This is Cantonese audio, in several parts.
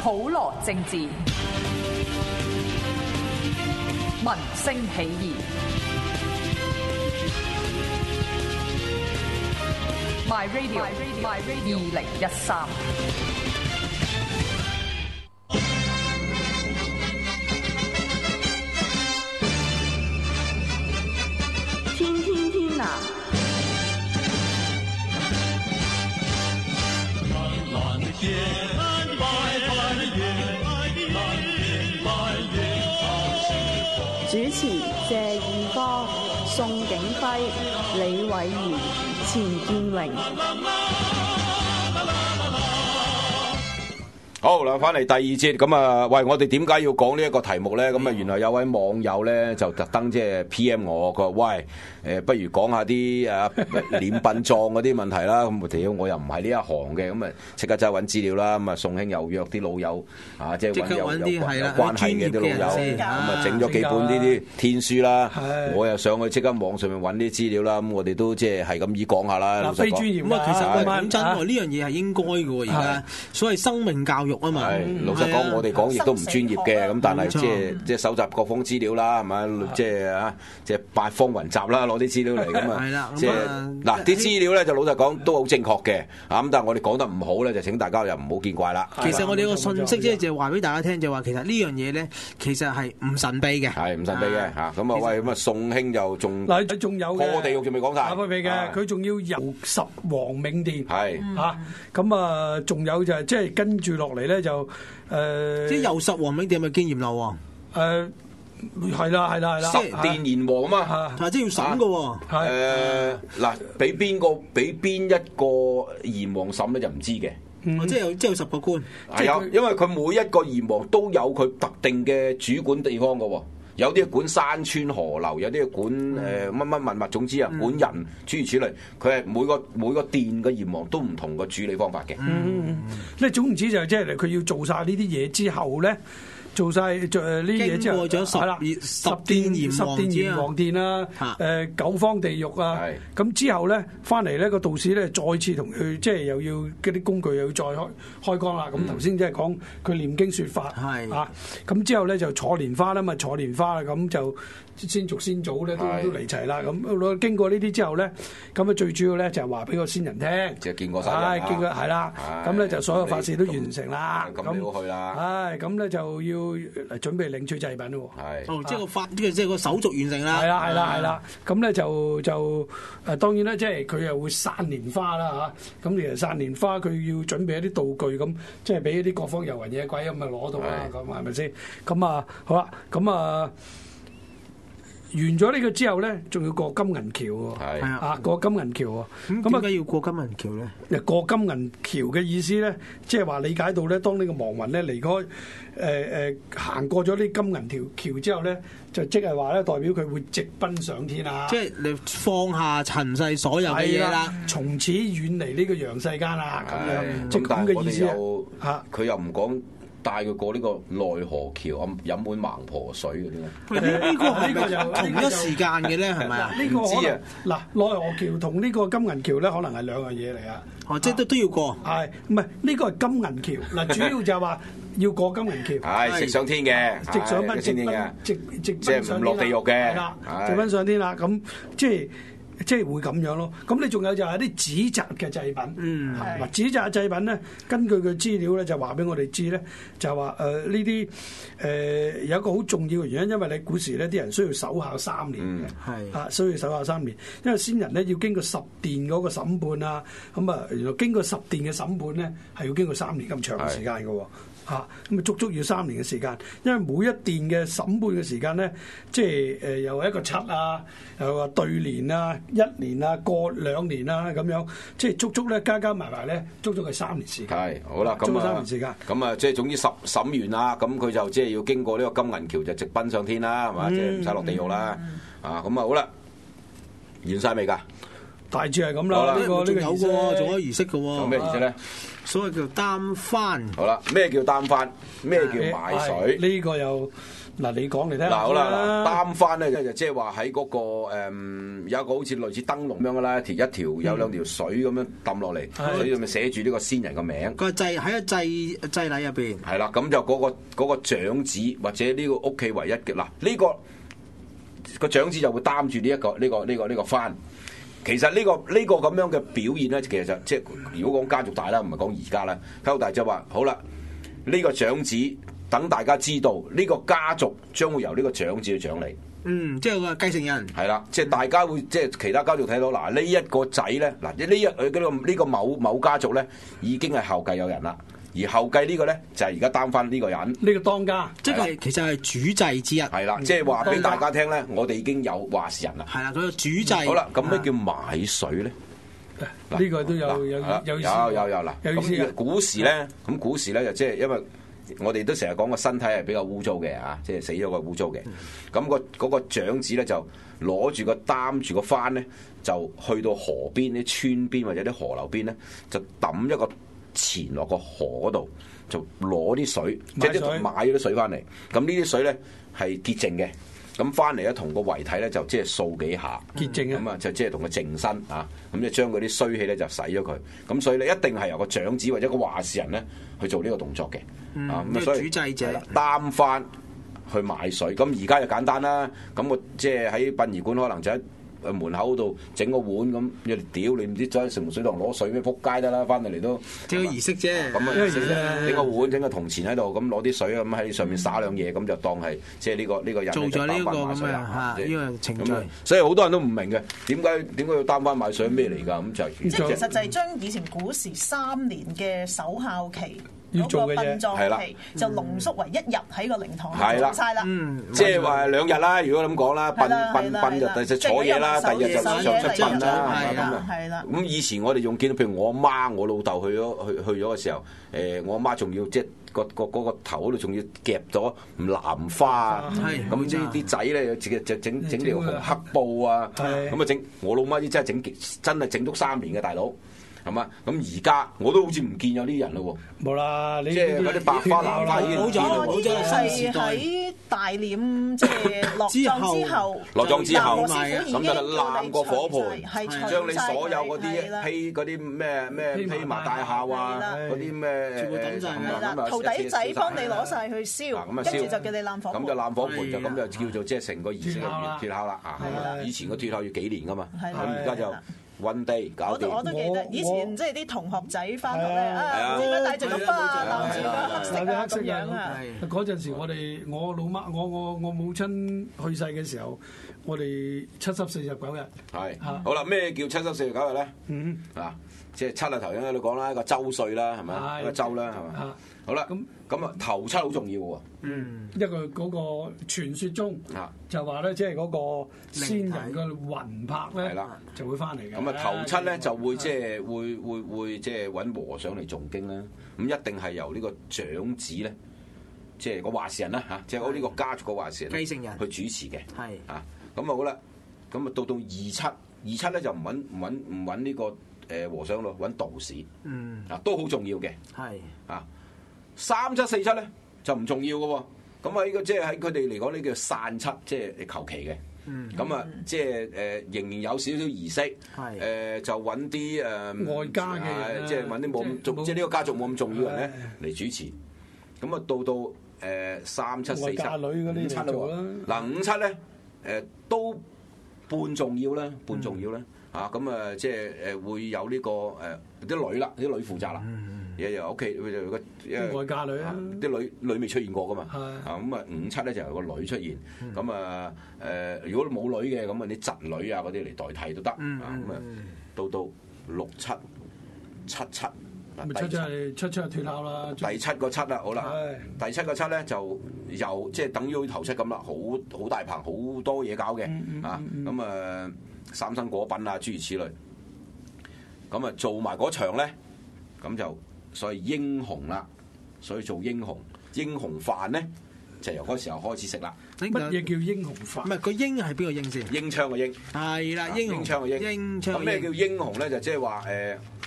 普羅政治，民聲起義。My Radio 2013。 天藍主持謝義方、宋景輝、李偉賢、錢建榮。 好啦，翻嚟第二節咁啊！喂，我哋點解要講呢一個題目咧？咁啊，原來有位網友咧就特登即係 PM 我，佢話喂，不如講下啲殮殯葬嗰啲問題啦。咁屌，我又唔係呢一行嘅，咁啊即刻走去揾資料啦。咁啊，宋兄又約啲老友啊，即係揾有關係嘅啲老友，咁啊整咗幾本呢啲天書啦。我又上去即刻網上面揾啲資料啦。咁我哋都即係咁意講下啦。老實講， 咁啊，其實講真喎，呢樣嘢係應該嘅喎。而家所謂生命教育啊嘛。 老實講，我哋講亦都唔專業嘅，咁但係即係搜集各方資料啦，係咪？即係八方雲集啦，攞啲資料嚟咁啊！即係嗱，啲資料咧就老實講都好正確嘅，咁但係我哋講得唔好咧，就請大家又唔好見怪啦。 其實我哋個信息即係話俾大家聽，就話其實呢樣嘢咧，其實係唔神秘嘅， 係唔神秘嘅嚇。咁啊喂，咁啊宋兄就仲有破地獄仲未講晒， 破地嘅佢仲要遊十皇冥殿， 係嚇咁啊，仲有就係即係跟住落嚟咧就即係遊十皇冥殿係咪見閻羅王？ 係啦， 十殿閻王啊嘛， 即係要審嘅喎。 嗱，俾邊一個閻王審咧就唔知嘅。 即係有10個官， 係因為佢每一個閻王都有佢特定嘅主管地方嘅喎。有啲管山川河流，有啲管乜物，總之啊管人諸如此類。佢係每個殿嘅閻王都唔同嘅處理方法嘅。 即係總言之就即係佢要做晒呢啲嘢之後咧。做晒呢啲嘢之後，係啦，十殿閻王殿啦，九方地獄啊，咁之後咧翻嚟咧個道士咧再次同佢即係又要嗰啲工具又要再開光啦。咁頭先即係講佢念經説法，啊，咁之後咧就坐蓮花啦嘛，坐蓮花啦，咁就先族先祖咧都嚟齊啦。咁經過呢啲之後咧，咁啊最主要咧就係話俾個先人聽， 即係見過晒， 見過係啦，咁咧就所有法事都完成啦。 咁你好去啦， 咁咧就要準備領取祭品咯。 係，即係個手續完成啦。 係啦，咁咧就當然啦，即係佢又會散蓮花啦嚇。咁其實散蓮花佢要準備一啲道具咁，即係俾一啲各方遊魂野鬼咁啊攞到啦。咁係咪先？咁啊好啦，咁啊。完咗呢個之後咧，仲要過金銀橋喎，過金銀橋喎。 咁點解要過金銀橋咧？ 過金銀橋嘅意思咧，即係話理解到咧，當呢個亡魂咧離開行過咗啲金銀橋之後咧，就即係話咧代表佢會直奔上天啊！ 即係你放下塵世所有嘅嘢啦， 從此遠離呢個陽世間啦，咁樣即係咁嘅意思啊！ 佢又唔講。帶佢過呢個奈何橋，飲碗孟婆水嗰啲咧。 呢個就同一時間嘅咧，係咪啊？ 呢個知啊。嗱，奈何橋同呢個金銀橋咧，可能係兩樣嘢嚟啊。 即係都要過。 係，唔係呢個係金銀橋。嗱，主要就係話要過金銀橋。 係直上天嘅， 直上奔天嘅，直即係唔落地獄嘅。 係啦，直奔上天啦。咁即係會咁樣咯，咁你仲有就係啲紙紮嘅祭品，嗱紙紮嘅祭品咧，根據佢資料咧就話俾我哋知咧，就話呢啲有一個好重要嘅原因，因為你古時咧啲人需要守孝3年嘅，需要守孝3年，因為先人咧要經過10殿嗰個審判啊，咁啊原來經過10殿嘅審判咧係要經過3年咁長嘅時間嘅喎。咁啊足足要3年嘅時間，因為每一殿嘅審判嘅時間咧，即係又係一個7啊，又話對年啊、1年啊、過2年啊咁樣，即係足足咧加埋咧，足足係3年時間。係好啦，咁3年時間。咁啊，即係總之審完啦，咁佢就即係要經過呢個金銀橋就直奔上天啦，係嘛？即係唔使落地獄啦。咁啊好啦，完晒未㗎？大致係咁啦。呢個仲有喎，仲有儀式嘅喎。 有咩儀式咧？ 所謂叫擔幡。 好啦，咩叫擔幡？咩叫買水？ 呢個又嗱，你講嚟聽下。 嗱好啦，擔幡咧就即係話喺嗰個有一個好似類似燈籠咁樣噶啦，一條有兩條水咁樣抌落嚟，所以咪寫住呢個先人個名。 個祭喺個祭禮入邊。 係啦，咁就嗰個長子或者呢個屋企唯一嘅嗱，呢個長子就會擔住呢個幡。其實呢個咁樣嘅表現咧，其實就即係如果講家族大啦，唔係講而家啦。家族大就話好啦，呢個長子等大家知道呢個家族將會由呢個長子去掌理。 即係個繼承人。係啦，即係大家會即係其他家族睇到嗱，呢一個仔咧，嗱呢個某家族咧已經係後繼有人啦。而後繼呢個咧就係而家擔幡呢個人， 呢個當家， 即係其實係主祭之一。係啦，即係話俾大家聽咧，我哋已經有話事人啦。 係啦，佢個主祭。好啦，咁咩叫買水咧？ 呢個都有意思啦。咁古時咧，就即係因為我哋都成日講個身體係比較污糟嘅啊，即係死咗個污糟嘅。咁嗰個長子咧就攞住個擔住個幡咧，就去到河邊啲村邊或者啲河流邊咧，就抌一個錢落個河嗰度，就攞啲水，即係買咗啲水翻嚟。咁呢啲水咧係潔淨嘅，咁翻嚟咧同個遺體咧就即係掃幾下， 潔淨咁啊就即係同佢淨身啊，咁就將嗰啲衰氣咧就洗咗佢。咁所以咧一定係由個長子或者個話事人咧去做呢個動作嘅。 咁所以主祭者擔幡去買水。咁而家就簡單啦。咁我即係喺殯儀館可能就喺門口度整個碗咁，你屌你唔知走去城門水塘攞水咩？撲街得啦，翻嚟嚟都即係儀式啫。 咁啊，整個碗整個銅錢喺度，咁攞啲水咁喺上面灑兩嘢，咁就當係即係呢個人做咗呢個咁嘅呢個程序。 所以好多人都唔明嘅，點解要擔幡買水咩嚟㗎？咁就即係其實就係將以前古時3年嘅守孝期。 要做嘅嘢係啦，就濃縮為1日喺個靈堂度做晒啦。 即係話2日啦。如果咁講啦，殯就第日坐嘢啦，第二日就上出殯啦。係啦。咁以前我哋仲見到，譬如我阿媽、我老豆去咗嘅時候，我阿媽仲要即係個頭嗰度仲要夾咗蘭花啊。咁啲仔咧就整條紅黑布啊。咁啊整我老媽啲真係整足3年嘅大佬。係嘛？咁而家我都好似唔見有呢啲人咯喎。冇啦，即係嗰啲白花蘭花已經唔見啦。 呢啲係喺大殮即係落葬之後， 咁就攬個火盆，將你所有嗰啲嗰啲咩披麻戴孝啊，嗰啲咩徒弟仔幫你攞晒去燒，跟住就叫你攬火盆。 咁就攬火盆就咁就叫做即係成個儀式嘅脫孝啦。以前個脫孝要幾年噶嘛，咁而家就。One day 搞掂。 我都記得以前即係啲同學仔翻學咧，唔知點解帶住個花攬住個黑色咁樣啊！ 嗰陣時我老媽我母親去世嘅時候，我哋70、49日。 係好啦，咩叫70、49日咧？即係7啊，頭先喺度講啦，一個周歲啦，係咪？一個周啦，係咪？好啦，咁啊頭7好重要喎。 一個嗰個傳說中就話咧，即係嗰個先人嘅魂魄咧，就會翻嚟嘅。 咁啊頭7咧就會即係會即係揾和尚嚟誦經啦。咁一定係由呢個長子咧，即係個話事人啦嚇，即係我呢個家族個話事人繼承人去主持嘅。係啊，咁啊好啦，咁啊到27咧就唔揾呢個和尚咯，揾道士。都好重要嘅。係啊，37、47咧。就唔重要嘅喎，咁啊呢個即係喺佢哋嚟講呢叫散七，即係求其嘅。咁啊即係仍然有少少儀式，就揾啲外家嘅， 即係揾啲冇咁重，即係呢個家族冇咁重要人咧嚟主持。咁啊到37、47、57啦。嗱57咧都半重要啦，咁啊即係會有呢個啲女啦，啲女負責啦。由屋企外嫁女啊， 啲女未出現過噶嘛，咁啊57咧就有個女出現，咁啊如果冇女嘅，咁啊啲侄女啊嗰啲嚟代替都得，咁啊到67、77， 七係脫孝啦， 第7個7啦，好啦，第7個7咧就又即係等於頭7咁啦，好大棚好多嘢搞嘅，咁啊三生果品啊諸如此類，咁啊做埋嗰場咧，咁就。所以英雄啦，所以做英雄飯咧就由嗰時候開始食啦。 乜嘢叫英雄飯？ 唔係個英係邊個英先？ 英槍嘅英。 係啦，英槍嘅英。 英槍。 咁咩叫英雄咧？就即係話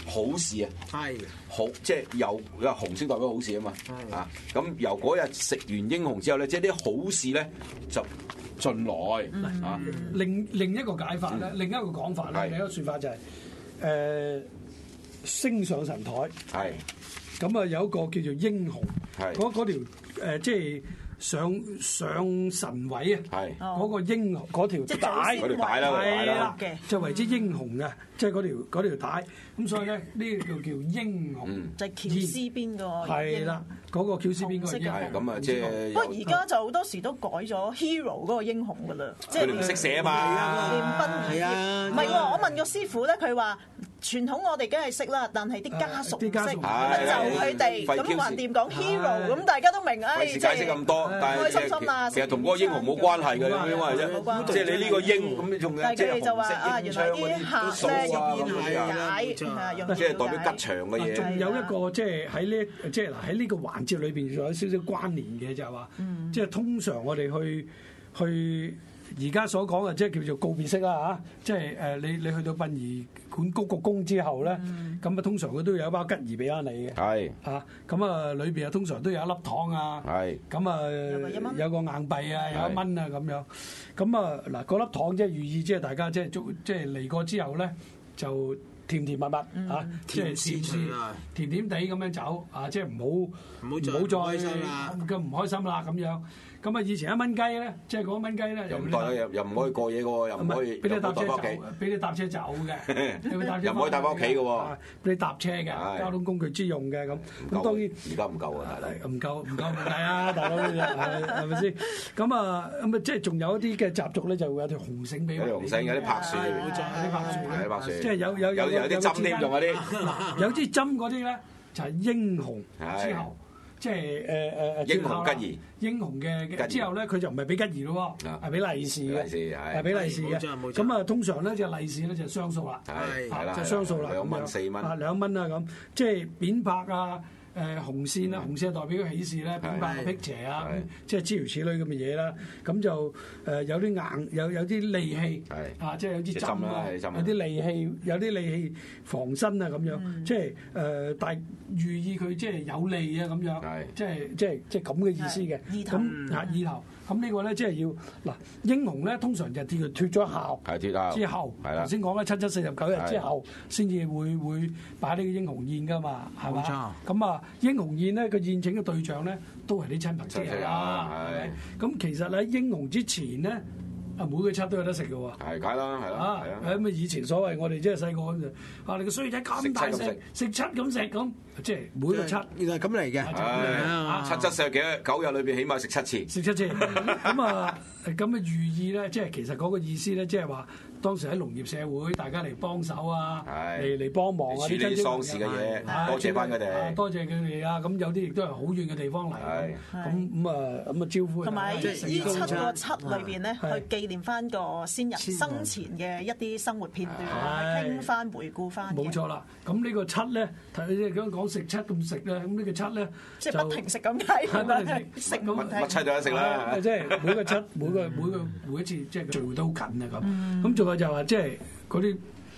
好事啊， 係好即係因為紅色代表好事啊嘛，啊咁由嗰日食完英雄之後咧，即係啲好事咧就進來啊。 另一個解法咧，另一個講法咧，另一個説法就係升上神台。 係咁啊，有一個叫做英雄，嗰條即係上神位啊，嗰個英雄嗰條帶，係啦，就為之英雄嘅，即係嗰條帶。咁所以咧，呢個叫英雄， 就係喬絲邊個係啦，嗰個喬絲邊嗰個英雄。 咁啊，即係不過而家就好多時都改咗 hero 嗰個英雄噶啦，即係佢哋唔識寫啊嘛， 練兵係啊，唔係喎，我問個師傅咧，佢話。傳統我哋梗係識啦，但係啲家屬唔識，就佢哋咁橫掂講 hero，咁大家都明啊。 費事解釋咁多，但係其實同嗰個英雄冇關係嘅，咁樣啫。即係你呢個英咁，仲有即係紅色英槍嗰啲數啊咁樣，即係代表吉祥嘅嘢。 仲有一個即係喺呢個環節裏邊，仲有少少關聯嘅就係話，即係通常我哋去。而家所講嘅即係叫做告別式啦嚇，即係你去到殯儀館鞠個躬之後咧，咁啊通常佢都有一包吉儀俾翻你嘅，係嚇，咁啊裏邊啊通常都有一粒糖啊，係，咁啊有個硬幣啊，有1蚊啊咁樣，咁啊嗱嗰粒糖即係寓意即係大家即係嚟過之後咧就甜甜蜜蜜嚇，即係甜甜地咁樣走啊，即係唔好再咁唔開心啦咁樣。咁啊！以前1蚊雞咧，即係嗰1蚊雞咧， 又唔可以過夜嘅喎，又唔可以俾你搭車走，俾你搭車走嘅， 又唔可以帶翻屋企嘅喎， 俾你搭車嘅，交通工具之用嘅咁。咁當然而家唔夠啊，大佬唔夠問題啊，大佬係咪先？咁啊即係仲有一啲嘅習俗咧，就會有條紅繩俾你。 有條紅繩，有啲拍樹， 有啲拍樹， 即係有啲針添，仲有啲有啲針嗰啲咧，就係英雄之後。即係英雄吉儀， 英雄嘅之後咧，佢就唔係俾吉儀咯喎，係俾利是嘅，係俾利是嘅。咁啊，通常咧就利是咧就雙數啦，係就雙數啦， 2蚊4蚊啊2蚊啊咁，即係扁拍啊。紅線啊，紅線係代表喜事咧，扁白辟邪啊，即係諸如此類咁嘅嘢啦。咁就有啲硬，有啲利器，啊，即係有啲針啊，有啲利器，有啲利器防身啊咁樣。即係但寓意佢即係有利啊咁樣，即係咁嘅意思嘅。咁啊意頭。咁呢個咧即係要嗱英雄咧，通常就脫咗孝，之後頭先講咧7749日之後先至會擺呢個英雄宴噶嘛，係嘛？咁啊英雄宴咧個宴請嘅對象咧都係啲親朋戚友啦，係咪？咁其實喺英雄之前咧。啊，每個七都有得食嘅喎， 係梗啦，係啦， 咁啊以前所謂我哋即係細個嗰陣，啊你個衰仔咁大食七咁食咁，即係每個七原來係咁嚟嘅 ，7 7 4 9日裏邊起碼食7次， 咁啊咁嘅寓意咧，即係其實嗰個意思咧，即係話當時喺農業社會，大家嚟幫手啊，嚟幫忙啊， 處理啲喪事嘅嘢，多謝翻佢哋， 多謝佢哋啊，咁有啲亦都係好遠嘅地方嚟，咁啊招呼， 同埋呢7個7裏邊咧去紀念翻個先人生前嘅一啲生活片段，傾翻回顧翻。 冇錯啦，咁呢個7咧，睇你講食7咁食咧，咁呢個7咧即係不停食咁計，食咁乜7都有得食啦， 即係每個7每一次即係聚會都好近啊咁。咁仲有就話即係嗰啲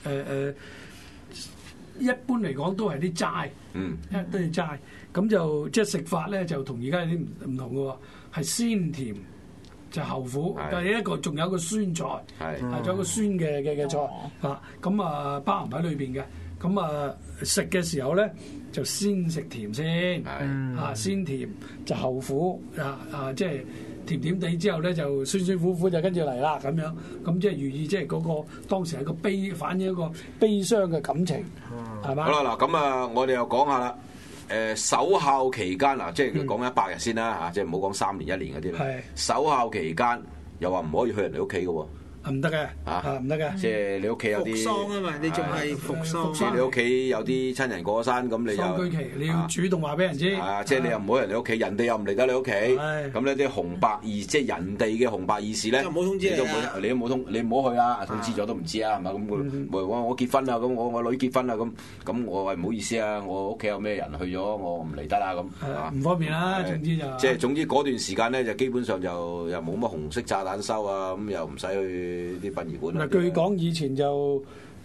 一般嚟講都係啲齋，都係齋。咁就即係食法咧就同而家有啲唔同嘅喎，係先甜。就後苦，但係一個仲有一個酸菜，仲有個酸嘅菜嚇，咁啊包含喺裏邊嘅。咁啊食嘅時候咧就先食甜先，先甜就後苦，即係甜甜地之後咧就酸酸苦苦就跟住嚟啦咁樣。咁即係寓意即係嗰個當時係個反映一個悲傷嘅感情，係嘛？ 好啦嗱，咁啊我哋又講下啦。守孝期間嗱，即係講100日先啦嚇，即係唔好講3年1年嗰啲啦。守孝期間又話唔可以去人哋屋企嘅喎。 唔得嘅嚇，唔得嘅。 即係你屋企有啲服喪啊嘛，你仲係服喪。 即係你屋企有啲親人過咗身，咁你就喪居期，你要主動話俾人知。 即係你又唔好人哋屋企，人哋又唔嚟得你屋企。咁呢啲紅白義，即係人哋嘅紅白義士咧， 就唔好通知你啦。 你都冇你唔好去啊！通知咗都唔知啊，係嘛？咁我結婚啦，咁我女結婚啦，咁我話唔好意思啊，我屋企有咩人去咗，我唔嚟得啦咁。 唔方便啦，總之就即係總之嗰段時間咧，就基本上就又冇乜紅色炸彈收啊，咁又唔使去啲殯儀館。 嗱，據講以前就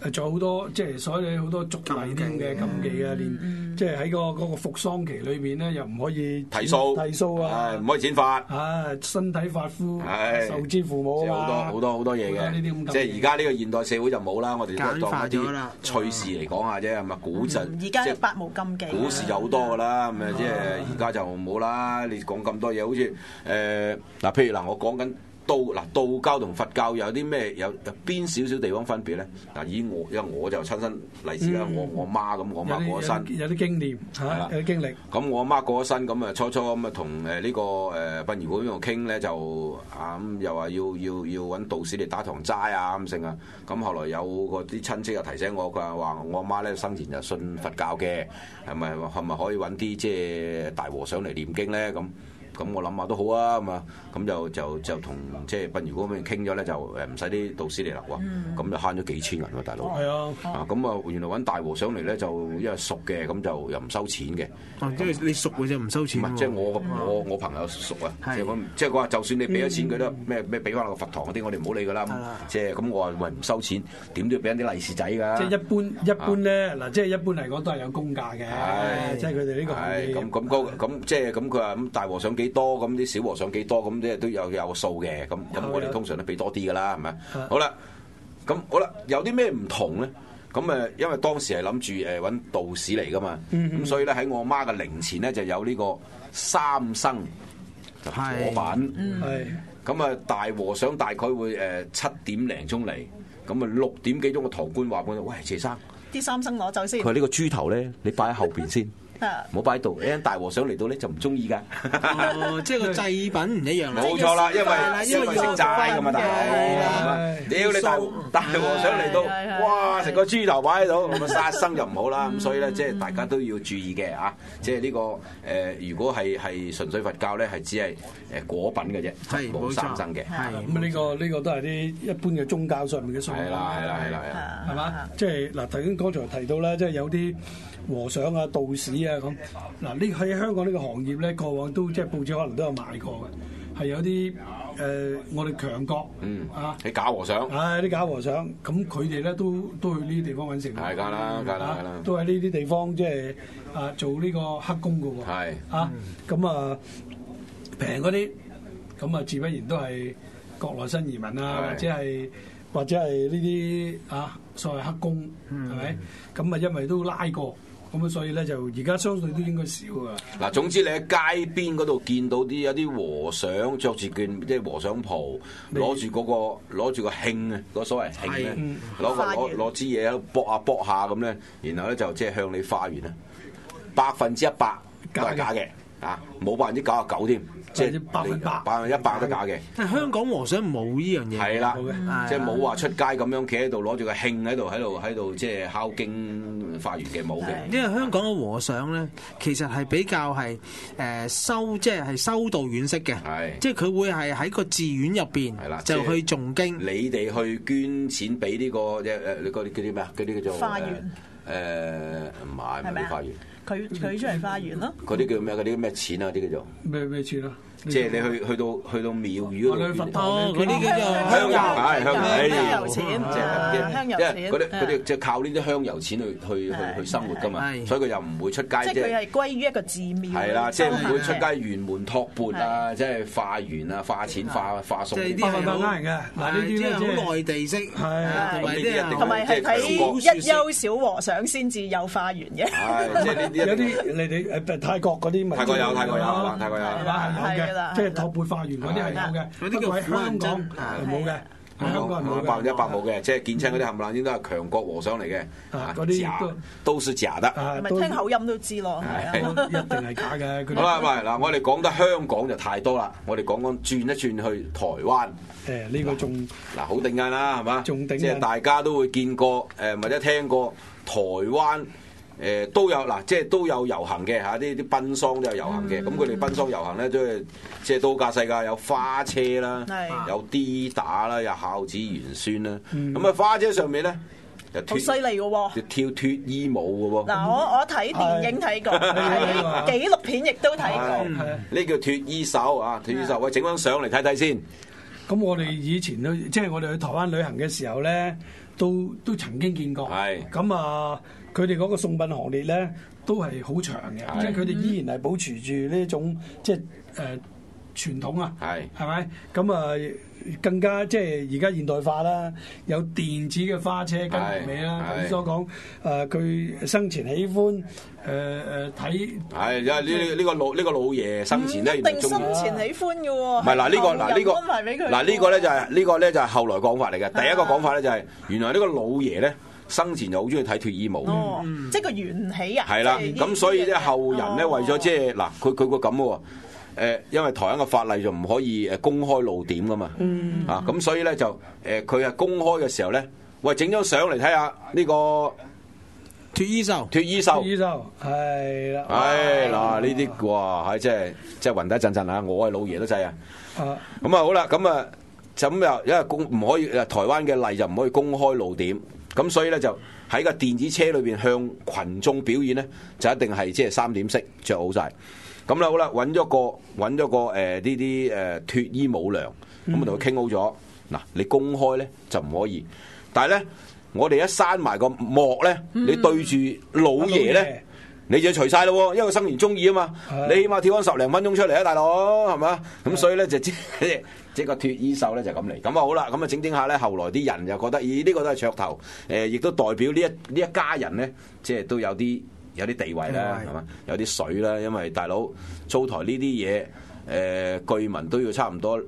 仲有好多即係所有好多俗例添嘅禁忌啊，連即係喺嗰個服喪期裏邊咧，又唔可以剃鬚啊， 唔可以剪髮啊，身體髮膚受之父母啊， 好多嘢嘅。即係而家呢個現代社會就冇啦，我哋都當一啲趣事嚟講下啫，係咪？古陣而家百無禁忌， 古時就好多㗎啦，咁啊即係而家就冇啦。你講咁多嘢，好似嗱，譬如嗱，我講緊。道教同佛教有啲咩有邊少少地方分別咧？嗱，因為我就親身例子啦，我媽咁，我媽過咗身， 有啲經驗嚇，有啲經歷。 咁我媽過咗身，咁啊初咁啊同呢個殯儀館嗰度傾咧，就咁又話要揾道士嚟打堂齋啊咁剩啊。咁後來有個啲親戚又提醒我，佢話我媽咧生前就信佛教嘅，係咪可以揾啲即係大和尚嚟念經咧咁？咁我諗下都好啊，咁就同即係殯儀館嗰邊傾咗咧，就唔使啲道士嚟啦喎，咁就慳咗幾千銀喎，大佬。係啊，咁啊原來揾大和尚嚟咧，就因為熟嘅，咁就又唔收錢嘅。 即係你熟嘅啫，唔收錢。唔係， 即係我朋友熟啊，即係佢話就算你俾咗錢佢都咩俾翻個佛堂嗰啲，我哋唔好理㗎啦。即係咁我話喂唔收錢，點都要俾啲利是仔㗎。 即係一般咧，嗱，即係一般嚟講都係有公價嘅，即係佢哋呢個係咁即係咁佢話咁大和尚幾多，咁啲小和尚幾多，咁即係都有個數嘅，咁我哋通常都俾多啲噶啦，係咪？好啦，有啲咩唔同咧？咁因為當時係諗住揾道士嚟噶嘛，咁所以咧喺我媽嘅靈前咧就有呢個三生就火品，咁啊大和尚大概會7點零鐘嚟，咁啊6點幾鐘個堂官話俾我，喂，謝生， 啲三生攞走先。 佢話呢個豬頭咧，你擺喺後邊先。唔好擺喺度，大和尚嚟到咧就唔中意㗎。 即係個祭品唔一樣。 冇錯啦，因為食齋㗎嘛，大佬。屌你大和尚嚟到，哇！食個豬頭擺喺度，咁啊殺生就唔好啦。咁所以咧，即係大家都要注意嘅啊。即係呢個如果係純粹佛教咧，係只係果品嘅啫，冇三生嘅。 咁呢個都係啲一般嘅宗教上面嘅信仰。 係啦， 係嘛？即係嗱，頭先剛才提到啦，即係有啲和尚啊、道士啊咁。嗱，呢喺香港呢個行業咧，過往都即係報紙可能都有賣過嘅，係有啲我哋強國啲假和尚， 啲假和尚，咁佢哋咧都去呢啲地方揾食， 係㗎啦， 都喺呢啲地方即係做呢個黑工㗎喎，係咁平嗰啲，咁啊自不然都係國內新移民啊，或者係呢啲所謂黑工係咪？咁啊因為都拉過。咁所以咧就而家相對都應該少啊。 嗱，總之你喺街邊嗰度見到有啲和尚着住件即係和尚袍，攞住個磬啊，嗰所謂磬咧，攞支嘢喺度搏下咁咧，然後咧就即係向你化緣啦，100%都係假嘅，冇99%添。即係100%都假嘅。 但係香港和尚冇呢樣嘢。 係啦，即係冇話出街咁樣企喺度攞住個磬喺度即係敲經化緣嘅冇嘅。 因為香港嘅和尚咧，其實係比較係即係修道院式嘅。係，即係佢會係喺個寺院入邊就去誦經。 你哋去捐錢俾呢個嗰啲叫啲咩啊？嗰啲叫做化緣。 唔係啲化緣。 佢出嚟化緣咯。 嗰啲叫咩？嗰啲咩錢啊？嗰啲叫做咩錢啊？ 即係你去到廟宇嗰度， 嗰啲叫做香油錢，香油錢， 嗰啲即係靠呢啲香油錢去生活噶嘛，所以佢又唔會出街。 即係佢係歸於一個寺廟。 係啦，即係唔會出街圓門托缽啊，即係化緣啊、化錢、化送。 即係啲係呃人嘅。嗱呢啲咧好內地式， 同埋係睇一休小和尚先至有化緣嘅。 有啲你哋泰國嗰啲咪泰國有， 係嘛？有嘅。即係托缽化緣嗰啲係有嘅，嗰啲叫香港係冇嘅，香港係冇嘅 ，100%冇嘅，即係見親嗰啲冚唪唥應該係強國和尚嚟嘅， 嗰啲都是假的， 咪聽口音都知咯， 一定係假嘅。 好啦，喂，嗱，我哋講得香港就太多啦，我哋講轉一轉去台灣， 呢個仲好頂癮啦，係嘛？ 仲頂癮， 即係大家都會見過或者聽過台灣。都有嗱，即係都有遊行嘅嚇，啲奔喪都有遊行嘅。咁佢哋奔喪遊行咧，都係即係到架世界有花車啦，有 D 打啦，有孝子賢孫啦。咁啊，花車上面咧好犀利嘅喎， 就跳脫衣舞嘅喎。 嗱，我睇電影睇過，睇紀錄片亦都睇過。 呢叫脫衣手啊！脫衣手，喂，整張相嚟睇睇先。 咁我哋以前都即係我哋去台灣旅行嘅時候咧，都曾經見過。 係咁啊，佢哋嗰個送殯行列咧都係好長嘅，即係佢哋依然係保持住呢種即係傳統啊。係咪？咁啊，更加即係而家現代化啦，有電子嘅花車跟埋尾啦。頭先所講佢生前喜歡睇係因為呢個老爺生前咧， 一定生前喜歡嘅喎。 唔係呢個咧就係後來講法嚟嘅。第一個講法咧就係原來呢個老爺咧生前就好中意睇脫衣舞。 即係個緣起啊。 係啦，咁所以咧後人咧為咗即係嗱，佢個咁喎。因為台灣嘅法例就唔可以公開露點噶嘛，咁所以咧就佢係公開嘅時候咧，喂，整張相嚟睇下呢個脫衣秀係啦， 嗱呢啲哇，即係暈得一陣陣啊！我係老爺都制啊，咁啊好啦，咁啊就咁又因為唔可以台灣嘅例就唔可以公開露點，咁所以咧就喺個電子車裏邊向群眾表演咧，就一定係即係3點式着好晒。咁啦好啦，揾咗個呢啲脫衣舞娘，咁我同佢傾好咗。嗱，你公開咧就唔可以，但係咧我哋一閂埋個幕咧，你對住老爺咧，你就除晒咯，因為佢生前中意啊嘛。你起碼跳翻10零分鐘出嚟啊，大佬係嘛？咁所以咧就即個脫衣秀咧就咁嚟。咁啊好啦，咁啊整下咧，後來啲人就覺得，咦呢個都係噱頭，亦都代表呢一家人咧，即係都有啲地位啦，係嘛？有啲水啦，因為大佬租台呢啲嘢，據聞都要差唔多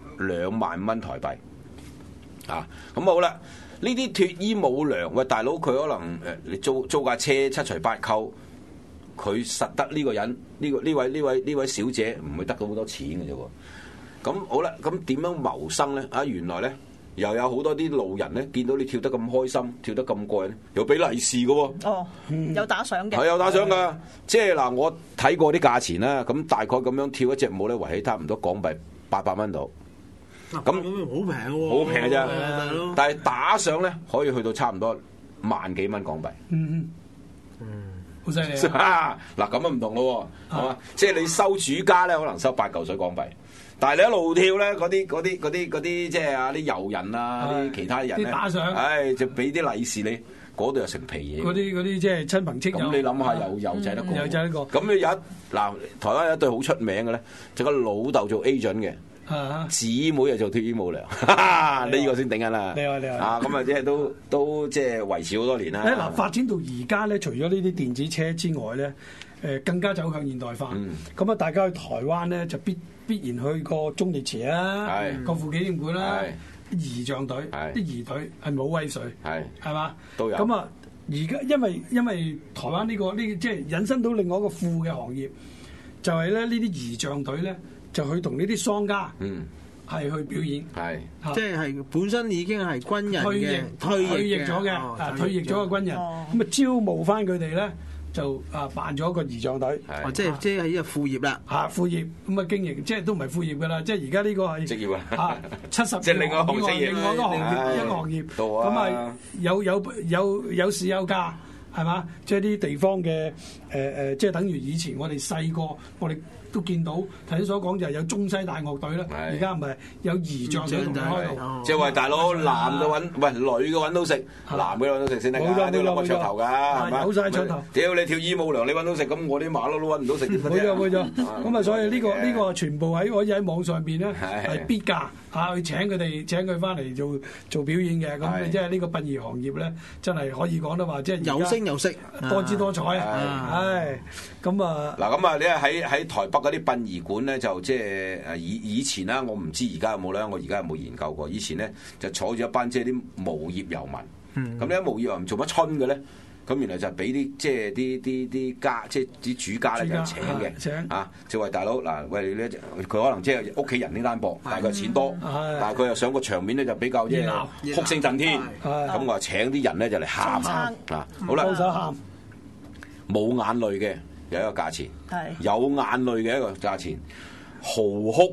2萬蚊台幣啊！咁好啦，呢啲脫衣舞娘，喂大佬佢可能你租架車7除8扣，佢實得呢個人呢位小姐唔會得到好多錢嘅啫喎。咁好啦，咁點樣謀生咧？啊，原來咧。又有好多啲路人咧，見到你跳得咁開心，跳得咁過癮，又俾利是嘅喎。有打賞嘅。係有打賞㗎，即係嗱，我睇過啲價錢啦，咁大概咁樣跳一隻舞咧，圍起差唔多港幣800蚊度。咁好平喎， 好平嘅啫。但係打賞咧，可以去到差唔多萬幾蚊港幣。 好犀利啊！ 嗱咁啊唔同咯，係嘛？即係你收主家咧，可能收8嚿水港幣。但係你一路跳咧，嗰啲即係啊啲遊人啊，啲其他人咧， 打賞， 就俾啲利是你，嗰度又成皮嘢。 嗰啲即係親朋戚友。 咁你諗下，又制得過。 又制得過。咁你有台灣有一對好出名嘅咧，就個老豆做 agent 嘅，姊妹又做脫衣舞娘，呢個先頂緊啦。 你好。 咁啊，即係都即係維持好多年啦。 嗱，發展到而家咧，除咗呢啲電子車之外咧，更加走向現代化。咁啊，大家去台灣咧就必然去過忠烈祠啦，國父紀念館啦，儀仗隊，啲儀隊係咪好威水？係嘛？ 都有。 咁啊，而家因為台灣呢即係引申到另外一個副嘅行業，就係咧呢啲儀仗隊咧就去同呢啲喪家係去表演， 即係本身已經係軍人嘅退役咗嘅，退役咗嘅軍人，咁啊招募翻佢哋咧。就辦咗一個儀仗隊， 即係呢個副業啦， 副業咁啊經營，即係都唔係副業噶啦，即係而家呢個係職業啊 ，70 即係另外一個行業， 另外一個行業，咁啊有市有價，係嘛？即係啲地方嘅即係等於以前我哋細個，我哋都見到頭先所講就係有中西大樂隊啦，而家唔係有儀仗隊同佢開道， 即係話大佬男嘅揾，喂女嘅揾到食，男嘅揾到食先得㗎，都諗個噱頭㗎，係嘛？ 有晒噱頭。 屌你跳衣舞娘，你揾到食，咁我啲馬騮都揾唔到食。 冇錯，咁啊，所以呢個全部可以喺網上邊咧係必價嚇，去請佢翻嚟做表演嘅，咁即係呢個殯儀行業咧，真係可以講得話即係有聲有色， 多姿多彩啊！咁啊嗱，咁啊，你喺台北嗰啲殯儀館咧，就即係以前啦，我唔知而家有冇啦，我而家有冇研究過？以前咧就坐住一班即係啲無業遊民，咁呢啲無業遊民做乜春嘅咧？咁原來就係俾啲即係啲家，即係啲主家咧就請嘅，就話大佬嗱，喂咧，佢可能即係屋企人呢單薄，但係佢錢多，但係佢又上個場面咧就比較即係哭聲震天，咁我話請啲人咧就嚟喊好啦，冇眼淚嘅有一個價錢，有眼淚嘅一個價錢，嚎哭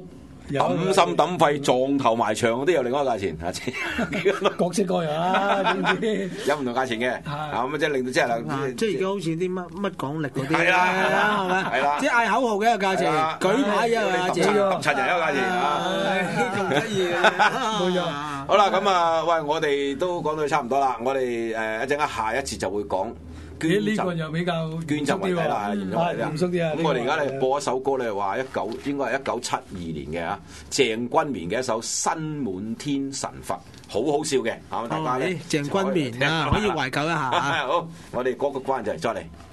抌心抌肺撞頭埋牆嗰啲有另外一個價錢， 各式各樣啦， 有唔同價錢嘅，咁即係令到即係即係而家好似啲乜港力嗰啲， 係啦， 係咪？係啦，即係嗌口號嘅一個價錢，舉牌一個價錢， 揼柒人一個價錢， 咁得意嘅， 冇錯。 好啦，咁啊，喂，我哋都講到差唔多啦，我哋一陣間下一節就會講。 呢個又比較捐贈為題啦， 嚴肅啲啊！ 咁我哋而家咧播一首歌咧，話應該係1972年嘅嚇，鄭君綿嘅一首《新滿天神佛》，好好笑嘅，大家咧鄭君綿啊，可以懷舊一下。 好，我哋歌曲關就係再嚟。